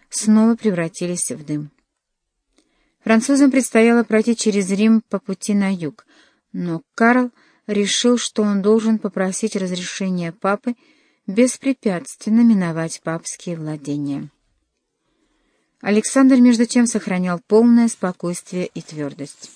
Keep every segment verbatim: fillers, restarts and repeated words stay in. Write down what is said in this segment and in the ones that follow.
снова превратились в дым. Французам предстояло пройти через Рим по пути на юг, но Карл решил, что он должен попросить разрешения папы беспрепятственно миновать папские владения. Александр, между тем, сохранял полное спокойствие и твердость.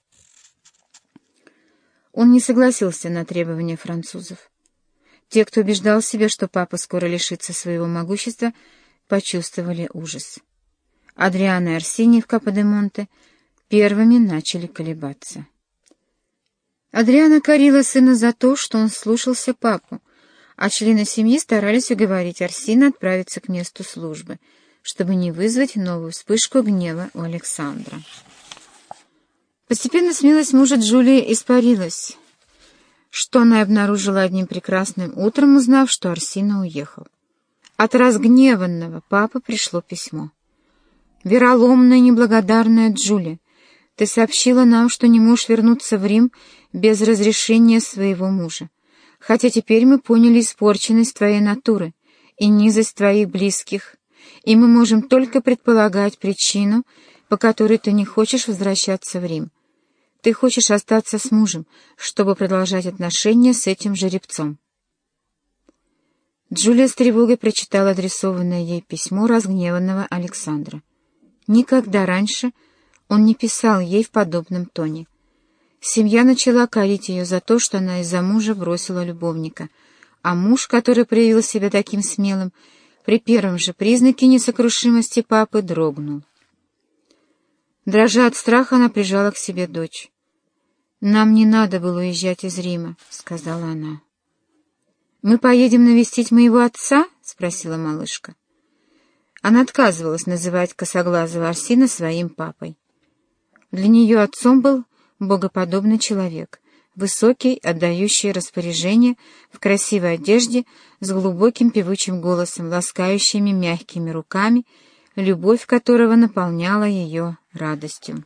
Он не согласился на требования французов. Те, кто убеждал себя, что папа скоро лишится своего могущества, почувствовали ужас. Адриано и Арсений в Каподемонте первыми начали колебаться. Адриано корила сына за то, что он слушался папу, а члены семьи старались уговорить Арсина отправиться к месту службы, чтобы не вызвать новую вспышку гнева у Александра. Постепенно смелость мужа Джулии испарилась, что она обнаружила одним прекрасным утром, узнав, что Арсино уехал. От разгневанного папы пришло письмо. «Вероломная и неблагодарная Джулия, ты сообщила нам, что не можешь вернуться в Рим без разрешения своего мужа, хотя теперь мы поняли испорченность твоей натуры и низость твоих близких, и мы можем только предполагать причину, по которой ты не хочешь возвращаться в Рим. Ты хочешь остаться с мужем, чтобы продолжать отношения с этим жеребцом». Джулия с тревогой прочитала адресованное ей письмо разгневанного Александра. Никогда раньше он не писал ей в подобном тоне. Семья начала корить ее за то, что она из-за мужа бросила любовника, а муж, который проявил себя таким смелым, при первом же признаке несокрушимости папы дрогнул. Дрожа от страха, она прижала к себе дочь. «Нам не надо было уезжать из Рима», — сказала она. «Мы поедем навестить моего отца?» — спросила малышка. Она отказывалась называть косоглазого Арсина своим папой. Для нее отцом был богоподобный человек, высокий, отдающий распоряжение, в красивой одежде, с глубоким певучим голосом, ласкающими мягкими руками, любовь которого наполняла ее радостью.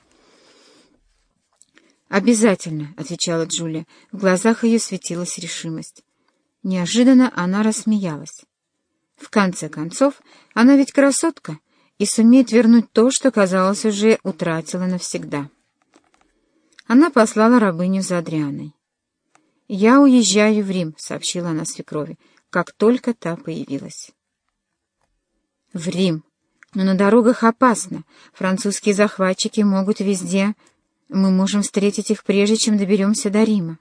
«Обязательно», — отвечала Джулия, в глазах ее светилась решимость. Неожиданно она рассмеялась. В конце концов, она ведь красотка и сумеет вернуть то, что, казалось, уже утратила навсегда. Она послала рабыню за Адрианой. «Я уезжаю в Рим», — сообщила она свекрови, как только та появилась. «В Рим? Но на дорогах опасно. Французские захватчики могут везде. Мы можем встретить их, прежде чем доберемся до Рима».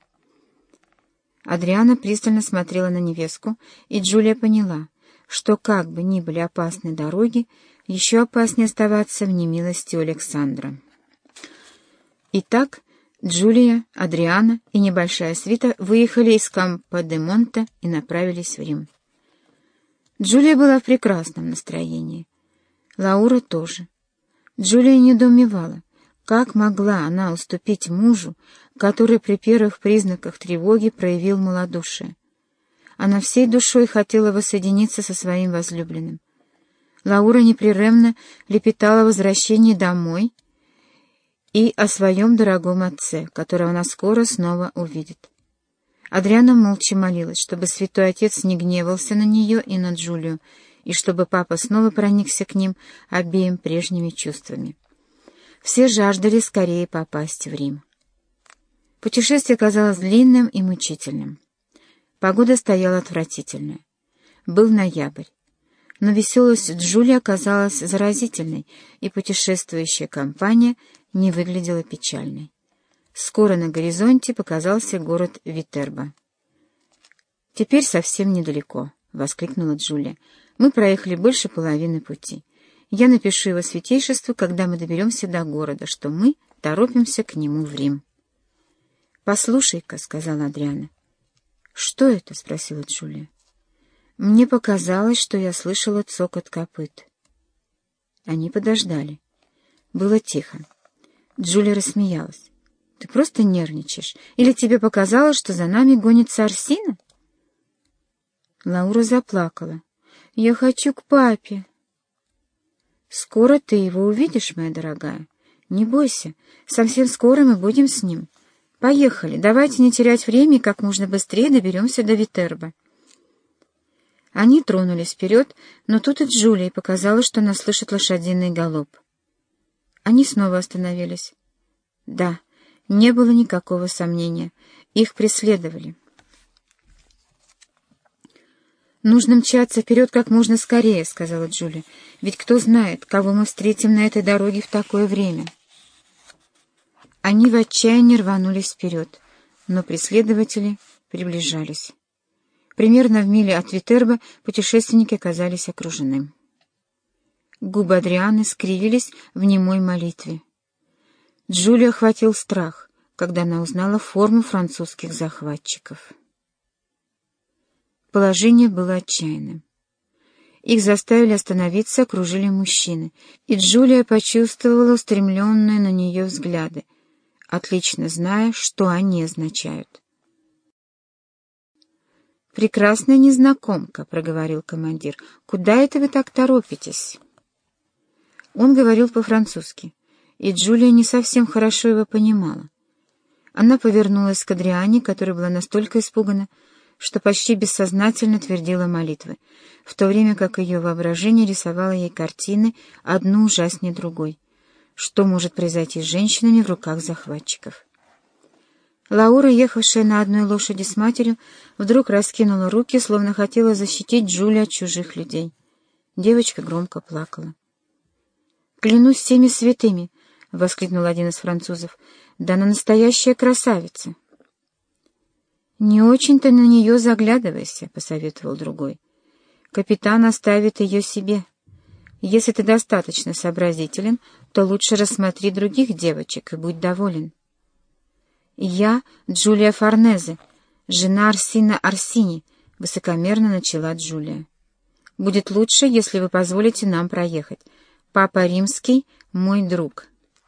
Адриана пристально смотрела на невестку, и Джулия поняла, что как бы ни были опасны дороги, еще опаснее оставаться в немилости у Александра. Итак, Джулия, Адриана и небольшая свита выехали из Кампо-де-Монте и направились в Рим. Джулия была в прекрасном настроении. Лаура тоже. Джулия недоумевала, как могла она уступить мужу, который при первых признаках тревоги проявил малодушие. Она всей душой хотела воссоединиться со своим возлюбленным. Лаура непрерывно лепетала о возвращении домой и о своем дорогом отце, которого она скоро снова увидит. Адриана молча молилась, чтобы святой отец не гневался на нее и на Джулию, и чтобы папа снова проникся к ним обеим прежними чувствами. Все жаждали скорее попасть в Рим. Путешествие казалось длинным и мучительным. Погода стояла отвратительная. Был ноябрь. Но веселость Джулии оказалась заразительной, и путешествующая компания не выглядела печальной. Скоро на горизонте показался город Витербо. «Теперь совсем недалеко», — воскликнула Джулия. «Мы проехали больше половины пути. Я напишу его святейшеству, когда мы доберемся до города, что мы торопимся к нему в Рим». «Послушай-ка», — сказала Адриана. «Что это?» — спросила Джулия. «Мне показалось, что я слышала цокот копыт». Они подождали. Было тихо. Джулия рассмеялась. «Ты просто нервничаешь. Или тебе показалось, что за нами гонится Арсина?» Лаура заплакала. «Я хочу к папе». «Скоро ты его увидишь, моя дорогая. Не бойся, совсем скоро мы будем с ним. Поехали, давайте не терять время и как можно быстрее доберемся до Витербо». Они тронулись вперед, но тут и Джулии показалось, что она слышит лошадиный галоп. Они снова остановились. Да, не было никакого сомнения. Их преследовали. «Нужно мчаться вперед как можно скорее», — сказала Джулия. «Ведь кто знает, кого мы встретим на этой дороге в такое время». Они в отчаянии рванулись вперед, но преследователи приближались. Примерно в миле от Витербо путешественники оказались окружены. Губы Адрианы скривились в немой молитве. Джулию охватил страх, когда она узнала форму французских захватчиков. Положение было отчаянным. Их заставили остановиться, окружили мужчины, и Джулия почувствовала устремленные на нее взгляды, отлично зная, что они означают. «Прекрасная незнакомка», — проговорил командир, — «куда это вы так торопитесь?» Он говорил по-французски, и Джулия не совсем хорошо его понимала. Она повернулась к Адриане, которая была настолько испугана, что почти бессознательно твердила молитвы, в то время как ее воображение рисовало ей картины, одну ужаснее другой. Что может произойти с женщинами в руках захватчиков? Лаура, ехавшая на одной лошади с матерью, вдруг раскинула руки, словно хотела защитить Джулию от чужих людей. Девочка громко плакала. «Клянусь всеми святыми!» — воскликнул один из французов. «Да она настоящая красавица!» «Не очень-то на нее заглядывайся», — посоветовал другой. «Капитан оставит ее себе. Если ты достаточно сообразителен, то лучше рассмотри других девочек и будь доволен». «Я Джулия Форнезе, жена Арсина Арсини», — высокомерно начала Джулия. «Будет лучше, если вы позволите нам проехать. Папа Римский — мой друг».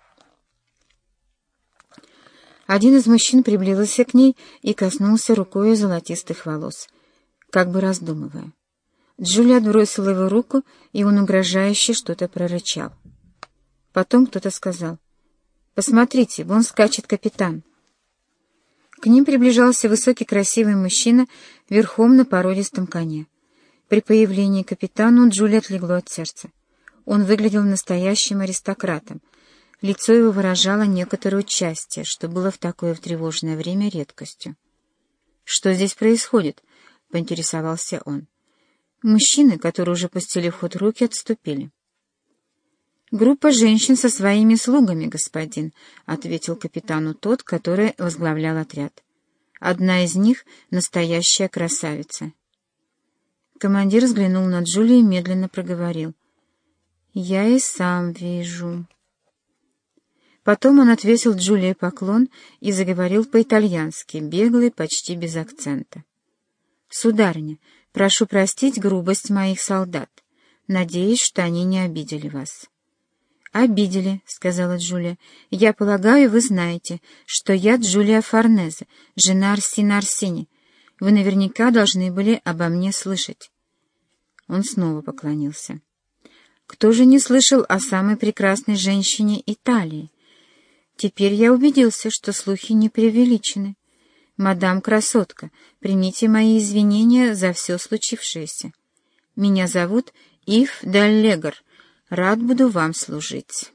Один из мужчин приблизился к ней и коснулся рукой золотистых волос, как бы раздумывая. Джулия отбросила его руку, и он угрожающе что-то прорычал. Потом кто-то сказал: «Посмотрите, вон скачет капитан». К ним приближался высокий красивый мужчина верхом на породистом коне. При появлении капитана у Джулии отлегло от сердца. Он выглядел настоящим аристократом. Лицо его выражало некоторое участие, что было в такое тревожное время редкостью. «Что здесь происходит?» — поинтересовался он. Мужчины, которые уже пустили в ход руки, отступили. «Группа женщин со своими слугами, господин», — ответил капитану тот, который возглавлял отряд. «Одна из них — настоящая красавица». Командир взглянул на Джулию и медленно проговорил: «Я и сам вижу». Потом он отвесил Джулии поклон и заговорил по-итальянски, бегло и почти без акцента. «Сударыня, прошу простить грубость моих солдат. Надеюсь, что они не обидели вас». «Обидели», — сказала Джулия. «Я полагаю, вы знаете, что я Джулия Форнезе, жена Арсина Арсини. Вы наверняка должны были обо мне слышать». Он снова поклонился. «Кто же не слышал о самой прекрасной женщине Италии? Теперь я убедился, что слухи не преувеличены. Мадам Красотка, примите мои извинения за все случившееся. Меня зовут Ив Даллегор. Рад буду вам служить».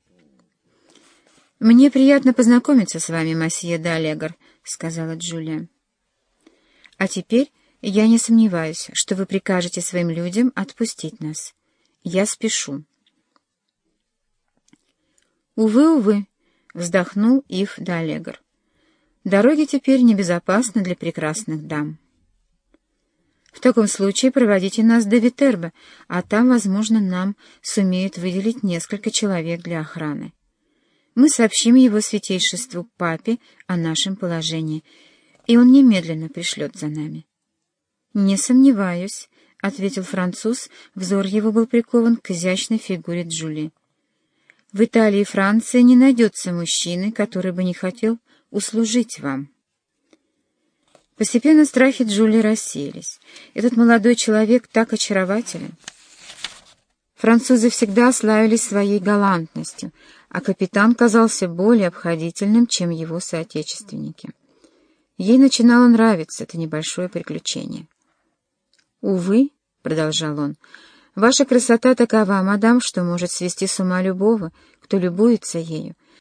«Мне приятно познакомиться с вами, мосье Даллегор», — сказала Джулия. «А теперь я не сомневаюсь, что вы прикажете своим людям отпустить нас. Я спешу». «Увы, увы», — вздохнул Ив Даллегор. «Дороги теперь небезопасны для прекрасных дам». «В таком случае проводите нас до Витербо, а там, возможно, нам сумеют выделить несколько человек для охраны. Мы сообщим его святейшеству папе о нашем положении, и он немедленно пришлет за нами». «Не сомневаюсь», — ответил француз, взор его был прикован к изящной фигуре Джулии. «В Италии и Франции не найдется мужчины, который бы не хотел услужить вам». Постепенно страхи Джулии рассеялись. Этот молодой человек так очарователен. Французы всегда славились своей галантностью, а капитан казался более обходительным, чем его соотечественники. Ей начинало нравиться это небольшое приключение. «Увы», — продолжал он, — «ваша красота такова, мадам, что может свести с ума любого, кто любуется ею.